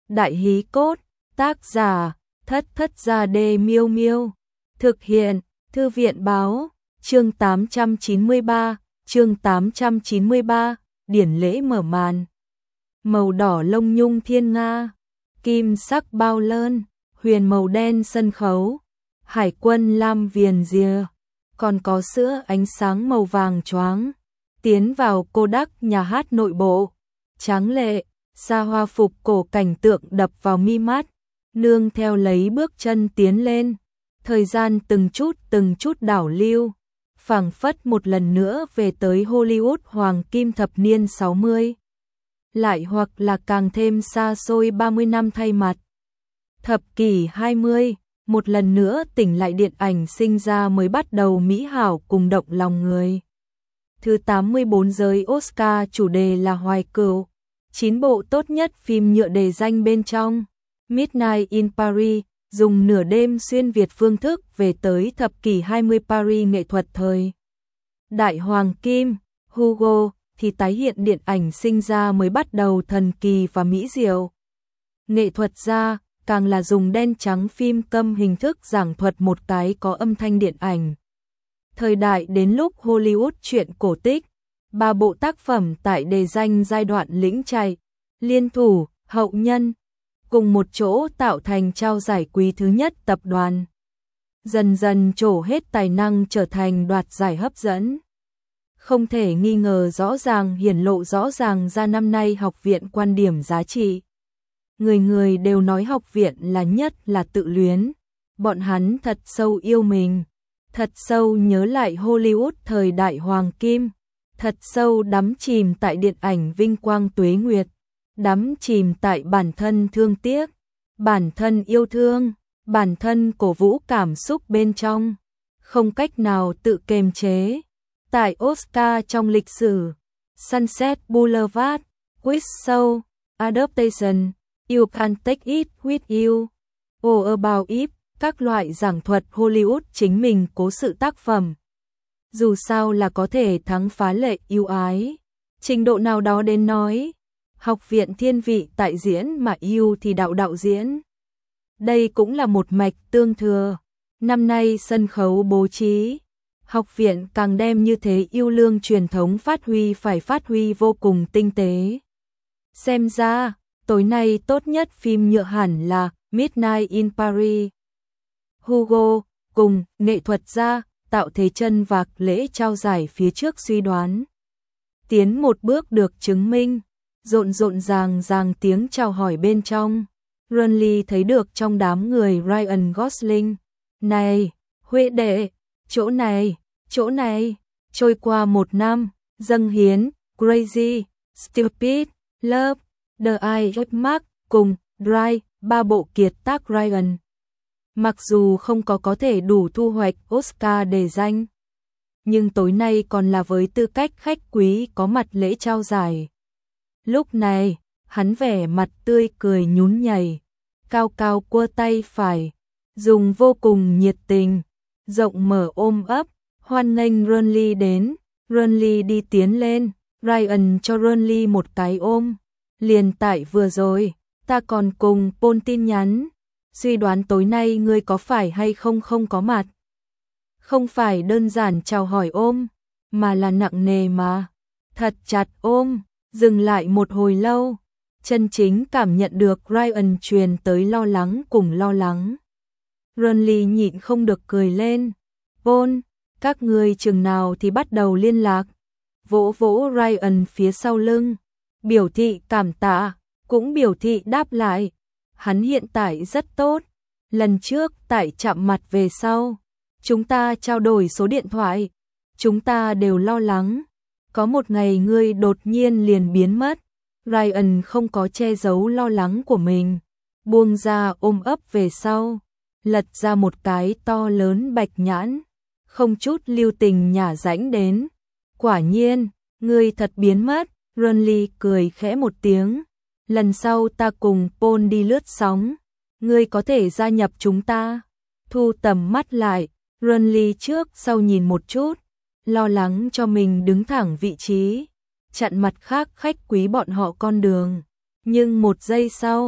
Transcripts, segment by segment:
Đại hí cốt, tác giả, Thất Thất Gia Đê Miêu Miêu. Thực hiện, Thư viện báo, chương 893, điển lễ mở màn. Màu đỏ lông nhung thiên nga, kim sắc bao lơn, huyền màu đen sân khấu, hải quân lam viền rìa, còn có sữa ánh sáng màu vàng choáng. Tiến vào Kodak nhà hát nội bộ, tráng lệ, xa hoa phục cổ cảnh tượng đập vào mi mắt, nương theo lấy bước chân tiến lên, thời gian từng chút đảo lưu, phảng phất một lần nữa về tới Hollywood hoàng kim thập niên 60. Lại hoặc là càng thêm xa xôi 30 năm thay mặt. Thập kỷ 20, một lần nữa tỉnh lại điện ảnh sinh ra mới bắt đầu mỹ hảo cùng động lòng người. Thứ 84 giới Oscar chủ đề là Hoài Cửu, 9 bộ tốt nhất phim nhựa đề danh bên trong. Midnight in Paris, dùng nửa đêm xuyên Việt phương thức về tới thập kỷ 20 Paris nghệ thuật thời đại hoàng kim. Hugo thì tái hiện điện ảnh sinh ra mới bắt đầu thần kỳ và mỹ diệu. Nghệ thuật gia càng là dùng đen trắng phim câm hình thức giảng thuật một cái có âm thanh điện ảnh. Thời đại đến lúc Hollywood truyện cổ tích, 3 bộ tác phẩm tại đề danh giai đoạn lĩnh chạy, liên thủ, hậu nhân, cùng một chỗ tạo thành trao giải quý thứ nhất tập đoàn. Dần dần trổ hết tài năng trở thành đoạt giải hấp dẫn. Không thể nghi ngờ rõ ràng hiển lộ rõ ràng ra năm nay học viện quan điểm giá trị. Người người đều nói học viện là nhất là tự luyến. Bọn hắn thật sâu yêu mình. Thật sâu nhớ lại Hollywood thời đại hoàng kim. Thật sâu đắm chìm tại điện ảnh vinh quang tuế nguyệt. Đắm chìm tại bản thân thương tiếc. Bản thân yêu thương. Bản thân cổ vũ cảm xúc bên trong. Không cách nào tự kiềm chế. Tại Oscar trong lịch sử, Sunset Boulevard, Quiz Show, Adaptation, You Can Take It With You, All About It, các loại giảng thuật Hollywood chính mình cố sự tác phẩm. Dù sao là có thể thắng phá lệ yêu ái, trình độ nào đó đến nói, học viện thiên vị tại diễn mà yêu thì đạo diễn. Đây cũng là một mạch tương thừa, năm nay sân khấu bố trí. Học viện càng đem như thế yêu lương truyền thống phát huy vô cùng tinh tế. Xem ra, tối nay tốt nhất phim nhựa hẳn là Midnight in Paris. Hugo, cùng nghệ thuật gia, tạo thế chân vạc lễ trao giải phía trước suy đoán. Tiến một bước được chứng minh, rộn ràng tiếng chào hỏi bên trong. Ronly thấy được trong đám người Ryan Gosling. Này, Huệ đệ, chỗ này, trôi qua 1 năm, dâng hiến, Crazy, Stupid, Love, The Eye of Mark, cùng Drive, 3 bộ kiệt tác Ryan. Mặc dù không có thể đủ thu hoạch Oscar đề danh, nhưng tối nay còn là với tư cách khách quý có mặt lễ trao giải. Lúc này, hắn vẻ mặt tươi cười nhún nhảy, cao cua tay phải, dùng vô cùng nhiệt tình, rộng mở ôm ấp, hoan nghênh Ronly đến. Ronly đi tiến lên, Ryan cho Ronly một cái ôm. Liền tại vừa rồi, ta còn cùng Paul tin nhắn, suy đoán tối nay ngươi có phải hay không có mặt. Không phải đơn giản chào hỏi ôm, mà là nặng nề mà. Thật chặt ôm, dừng lại một hồi lâu, chân chính cảm nhận được Ryan truyền tới lo lắng cùng lo lắng. Ronly nhịn không được cười lên. Paul, các ngươi chừng nào thì bắt đầu liên lạc. Vỗ Ryan phía sau lưng, biểu thị cảm tạ, cũng biểu thị đáp lại. Hắn hiện tại rất tốt. Lần trước tại chạm mặt về sau, chúng ta trao đổi số điện thoại. Chúng ta đều lo lắng. Có một ngày ngươi đột nhiên liền biến mất. Ryan không có che giấu lo lắng của mình. Buông ra ôm ấp về sau. Lật ra một cái to lớn bạch nhãn. Không chút lưu tình nhả rãnh đến. Quả nhiên, ngươi thật biến mất. Ronly cười khẽ một tiếng. Lần sau ta cùng Paul đi lướt sóng. Ngươi có thể gia nhập chúng ta. Thu tầm mắt lại. Ronly trước sau nhìn một chút. Lo lắng cho mình đứng thẳng vị trí. Chặn mặt khác khách quý bọn họ con đường. Nhưng một giây sau,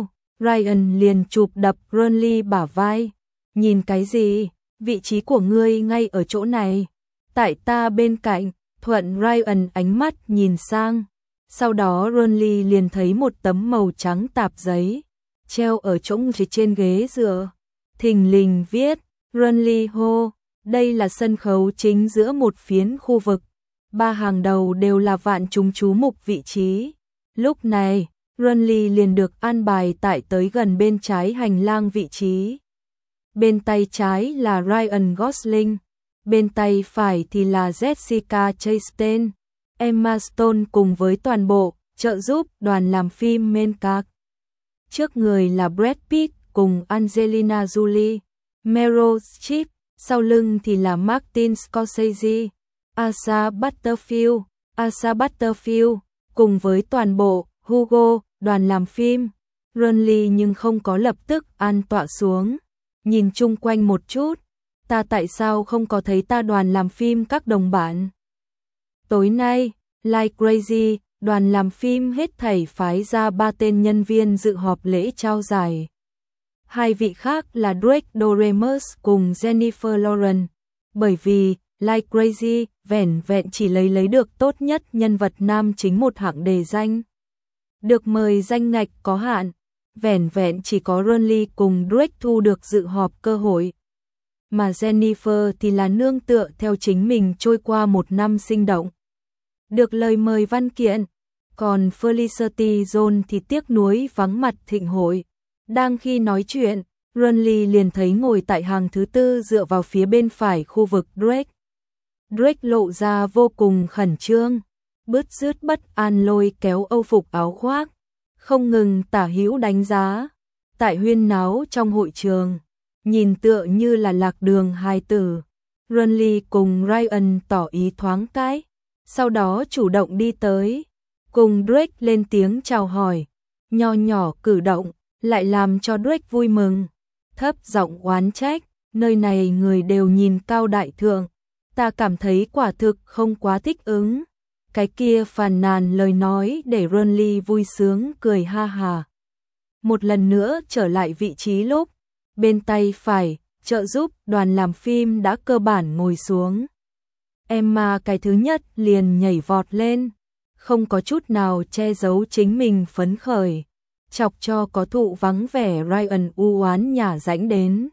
Ryan liền chụp đập Renly bả vai. Nhìn cái gì? Vị trí của ngươi ngay ở chỗ này. Tại ta bên cạnh. Thuận Ryan ánh mắt nhìn sang. Sau đó Renly liền thấy một tấm màu trắng tạp giấy treo ở chỗ trên ghế dựa. Thình lình viết Renly hô. Đây là sân khấu chính giữa một phiến khu vực. 3 hàng đầu đều là vạn chúng chú mục vị trí. Lúc này, Renly liền được an bài tại tới gần bên trái hành lang vị trí. Bên tay trái là Ryan Gosling, bên tay phải thì là Jessica Chastain, Emma Stone cùng với toàn bộ trợ giúp đoàn làm phim main cast. Trước người là Brad Pitt cùng Angelina Jolie, Meryl Streep, sau lưng thì là Martin Scorsese, Asa Butterfield, cùng với toàn bộ Hugo, đoàn làm phim. Renly nhưng không có lập tức an tọa xuống, nhìn chung quanh một chút, ta tại sao không có thấy ta đoàn làm phim các đồng bạn. Tối nay, Like Crazy, đoàn làm phim hết thảy phái ra 3 tên nhân viên dự họp lễ trao giải. 2 vị khác là Drake Doremus cùng Jennifer Lawrence, bởi vì Like Crazy vẻn vẹn chỉ lấy được tốt nhất nhân vật nam chính một hạng đề danh. Được mời danh ngạch có hạn, vẻn vẹn chỉ có Renly cùng Drake thu được dự họp cơ hội. Mà Jennifer thì là nương tựa theo chính mình trôi qua một năm sinh động. Được lời mời văn kiện, còn Felicity Jones thì tiếc nuối vắng mặt thịnh hội. Đang khi nói chuyện, Renly liền thấy ngồi tại hàng thứ 4 dựa vào phía bên phải khu vực Drake. Drake lộ ra vô cùng khẩn trương, bứt rứt bất an lôi kéo âu phục áo khoác, không ngừng tả hữu đánh giá. Tại huyên náo trong hội trường, nhìn tựa như là lạc đường hài tử. Renly cùng Ryan tỏ ý thoáng cái, sau đó chủ động đi tới, cùng Drake lên tiếng chào hỏi. Nho nhỏ cử động lại làm cho Drake vui mừng, thấp giọng oán trách, nơi này người đều nhìn cao đại thượng, ta cảm thấy quả thực không quá thích ứng. Cái kia phàn nàn lời nói để Renly vui sướng cười ha hà. Một lần nữa trở lại vị trí lúc, bên tay phải, trợ giúp đoàn làm phim đã cơ bản ngồi xuống. Emma cái thứ nhất liền nhảy vọt lên, không có chút nào che giấu chính mình phấn khởi, chọc cho có thụ vắng vẻ Ryan u oán nhả rãnh đến.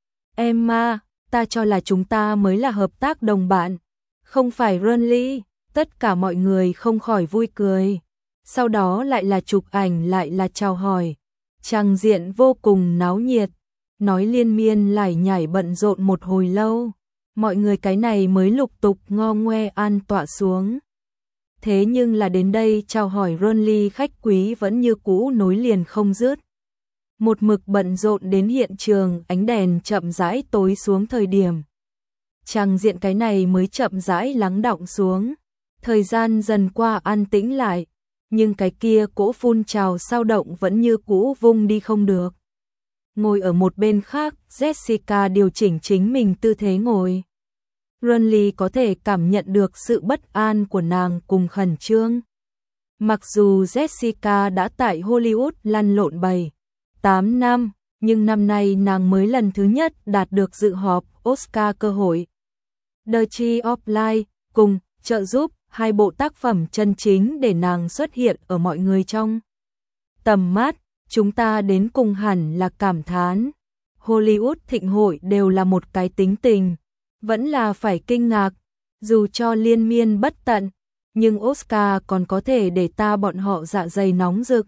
Emma, ta cho là chúng ta mới là hợp tác đồng bạn, không phải Renly. Tất cả mọi người không khỏi vui cười. Sau đó lại là chụp ảnh lại là chào hỏi. Tràng diện vô cùng náo nhiệt. Nói liên miên lải nhải bận rộn một hồi lâu. Mọi người cái này mới lục tục ngo ngoe an tọa xuống. Thế nhưng là đến đây chào hỏi Renly khách quý vẫn như cũ nối liền không dứt. Một mực bận rộn đến hiện trường ánh đèn chậm rãi tối xuống thời điểm. Tràng diện cái này mới chậm rãi lắng đọng xuống. Thời gian dần qua an tĩnh lại, nhưng cái kia cỗ phun trào sao động vẫn như cũ vung đi không được. Ngồi ở một bên khác, Jessica điều chỉnh chính mình tư thế ngồi. Renly có thể cảm nhận được sự bất an của nàng cùng khẩn trương. Mặc dù Jessica đã tại Hollywood lăn lộn 7-8 năm, nhưng năm nay nàng mới lần thứ nhất đạt được dự họp Oscar cơ hội. The Tree of Life cùng trợ giúp 2 bộ tác phẩm chân chính để nàng xuất hiện ở mọi người trong tầm mắt. Chúng ta đến cùng hẳn là cảm thán. Hollywood thịnh hội đều là một cái tính tình, vẫn là phải kinh ngạc, dù cho liên miên bất tận, nhưng Oscar còn có thể để ta bọn họ dạ dày nóng rực.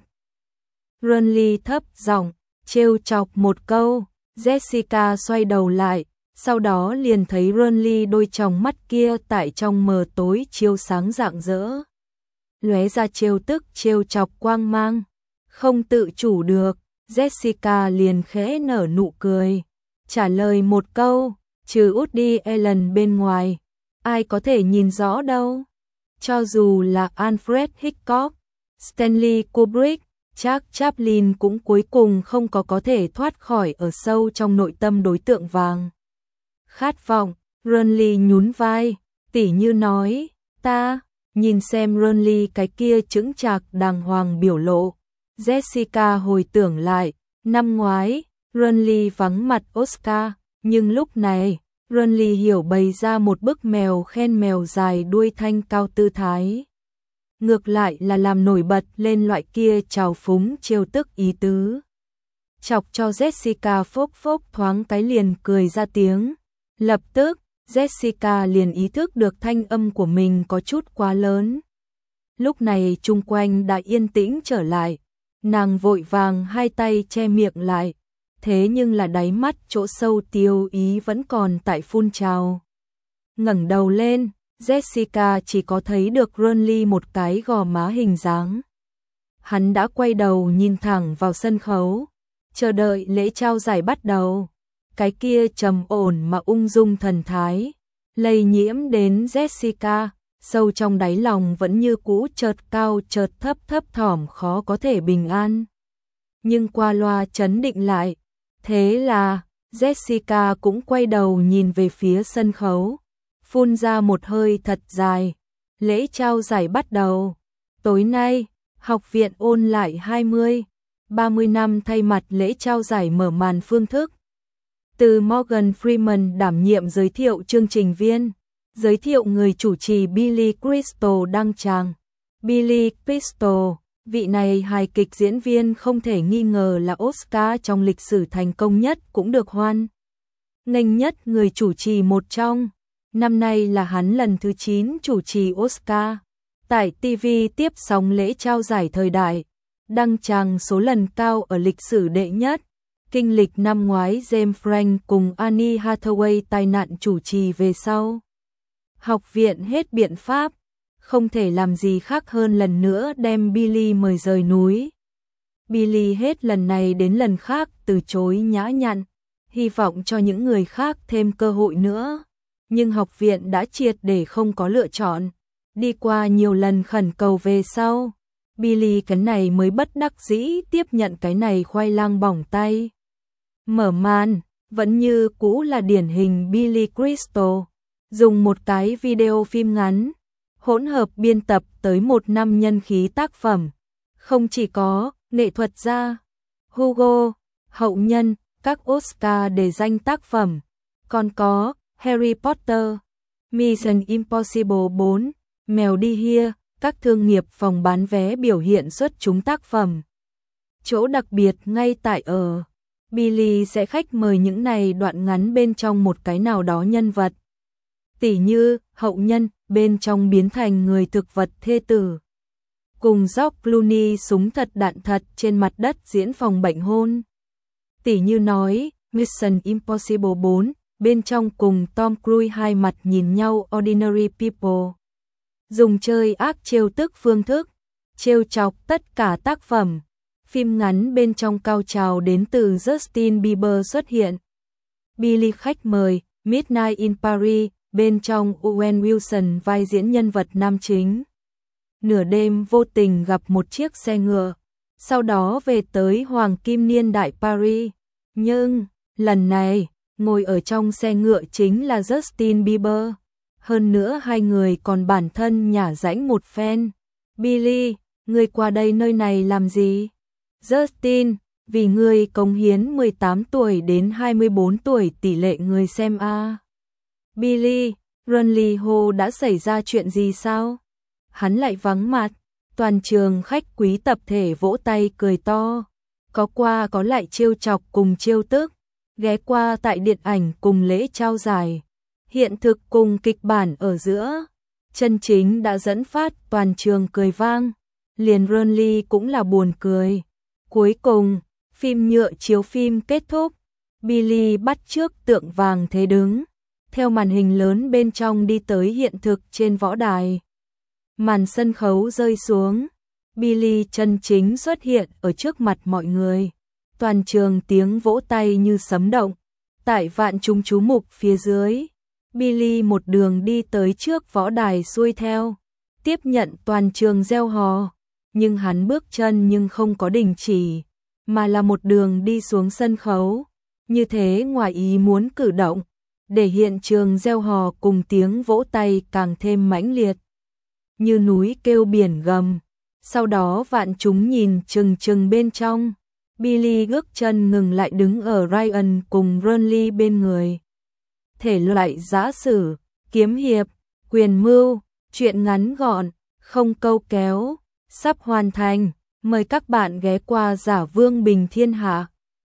Renly thấp giọng trêu chọc một câu, Jessica xoay đầu lại, sau đó liền thấy Renly đôi tròng mắt kia tại trong mờ tối chiếu sáng rạng rỡ, lóe ra trêu tức trêu chọc quang mang. Không tự chủ được, Jessica liền khẽ nở nụ cười, trả lời một câu, trừ Woody Allen bên ngoài, ai có thể nhìn rõ đâu. Cho dù là Alfred Hitchcock, Stanley Kubrick, Charles Chaplin cũng cuối cùng không có thể thoát khỏi ở sâu trong nội tâm đối tượng vàng khát vọng. Renly nhún vai, tỉ như nói, ta, nhìn xem Renly cái kia chững chạc đàng hoàng biểu lộ. Jessica hồi tưởng lại, Năm ngoái, Renly vắng mặt Oscar, nhưng lúc này, Renly hiểu bày ra một bức mèo khen mèo dài đuôi thanh cao tư thái. Ngược lại là làm nổi bật lên loại kia trào phúng trêu tức ý tứ. Chọc cho Jessica phốc phốc thoáng cái liền cười ra tiếng. Lập tức, Jessica liền ý thức được thanh âm của mình có chút quá lớn. Lúc này chung quanh đã yên tĩnh trở lại, nàng vội vàng hai tay che miệng lại, thế nhưng là đáy mắt chỗ sâu tiêu ý vẫn còn tại phun trào. Ngẩng đầu lên, Jessica chỉ có thấy được Renly một cái gò má hình dáng. Hắn đã quay đầu nhìn thẳng vào sân khấu, chờ đợi lễ trao giải bắt đầu. Cái kia trầm ổn mà ung dung thần thái, lây nhiễm đến Jessica, sâu trong đáy lòng vẫn như cũ chợt cao chợt thấp thấp thỏm khó có thể bình an. Nhưng qua loa trấn định lại, thế là Jessica cũng quay đầu nhìn về phía sân khấu, phun ra một hơi thật dài. Lễ trao giải bắt đầu. Tối nay, học viện ôn lại 20-30 năm thay mặt lễ trao giải mở màn phương thức. Từ Morgan Freeman đảm nhiệm giới thiệu chương trình viên, giới thiệu người chủ trì Billy Crystal đăng tràng. Billy Crystal, vị này hài kịch diễn viên không thể nghi ngờ là Oscar trong lịch sử thành công nhất cũng được hoan nghênh nhất người chủ trì một trong. Năm nay là hắn lần thứ 9 chủ trì Oscar. Tại TV tiếp sóng lễ trao giải thời đại, đăng tràng số lần cao ở lịch sử đệ nhất. Kinh lịch năm ngoái James Frank cùng Annie Hathaway tai nạn chủ trì về sau. Học viện hết biện pháp, không thể làm gì khác hơn lần nữa đem Billy mời rời núi. Billy hết lần này đến lần khác từ chối nhã nhặn, hy vọng cho những người khác thêm cơ hội nữa. Nhưng học viện đã triệt để không có lựa chọn. Đi qua nhiều lần khẩn cầu về sau, Billy cái này mới bất đắc dĩ tiếp nhận cái này khoai lang bỏng tay. Mở màn, vẫn như cũ là điển hình Billy Crystal, dùng một cái video phim ngắn, hỗn hợp biên tập tới 1 năm nhân khí tác phẩm. Không chỉ có nghệ thuật gia, Hugo, hậu nhân, các Oscar để danh tác phẩm, còn có Harry Potter, Mission Impossible 4, Mèo đi Here, các thương nghiệp phòng bán vé biểu hiện xuất chúng tác phẩm. Chỗ đặc biệt ngay tại ở, Billy sẽ khách mời những này đoạn ngắn bên trong một cái nào đó nhân vật. Tỉ như, hậu nhân, bên trong biến thành người thực vật thê tử. Cùng George Clooney súng thật đạn thật trên mặt đất diễn phòng bệnh hôn. Tỉ như nói, Mission Impossible 4, bên trong cùng Tom Cruise hai mặt nhìn nhau Ordinary People. Dùng chơi ác trêu tức phương thức, trêu chọc tất cả tác phẩm. Phim ngắn bên trong cao trào đến từ Justin Bieber xuất hiện. Billy khách mời, Midnight in Paris, bên trong Owen Wilson vai diễn nhân vật nam chính. Nửa đêm vô tình gặp một chiếc xe ngựa, sau đó về tới Hoàng Kim Niên đại Paris. Nhưng, lần này, ngồi ở trong xe ngựa chính là Justin Bieber. Hơn nữa hai người còn bản thân nhả rãnh một phen. Billy, ngươi qua đây nơi này làm gì? Justin, vì ngươi cống hiến 18 tuổi đến 24 tuổi tỷ lệ người xem a. Billy, Renly Ho đã xảy ra chuyện gì sao? Hắn lại vắng mặt, toàn trường khách quý tập thể vỗ tay cười to. Có qua có lại trêu chọc cùng trêu tức, ghé qua tại điện ảnh cùng lễ trao giải. Hiện thực cùng kịch bản ở giữa, chân chính đã dẫn phát toàn trường cười vang. Liền Renly cũng là buồn cười. Cuối cùng, phim nhựa chiếu phim kết thúc, Billy bắt chước tượng vàng thế đứng, theo màn hình lớn bên trong đi tới hiện thực trên võ đài. Màn sân khấu rơi xuống, Billy chân chính xuất hiện ở trước mặt mọi người. Toàn trường tiếng vỗ tay như sấm động. Tại vạn chúng chú mục phía dưới, Billy một đường đi tới trước võ đài xuôi theo, tiếp nhận toàn trường reo hò. Nhưng hắn bước chân nhưng không có đình chỉ, mà là một đường đi xuống sân khấu. Như thế ngoài ý muốn cử động, để hiện trường reo hò cùng tiếng vỗ tay càng thêm mãnh liệt. Như núi kêu biển gầm. Sau đó vạn chúng nhìn chừng chừng bên trong. Billy gước chân ngừng lại đứng ở Ryan cùng Burnley bên người. Thể loại giã sử, kiếm hiệp, quyền mưu, truyện ngắn gọn, không câu kéo, sắp hoàn thành. Mời các bạn ghé qua Giả Vương Bình Thiên Hạ.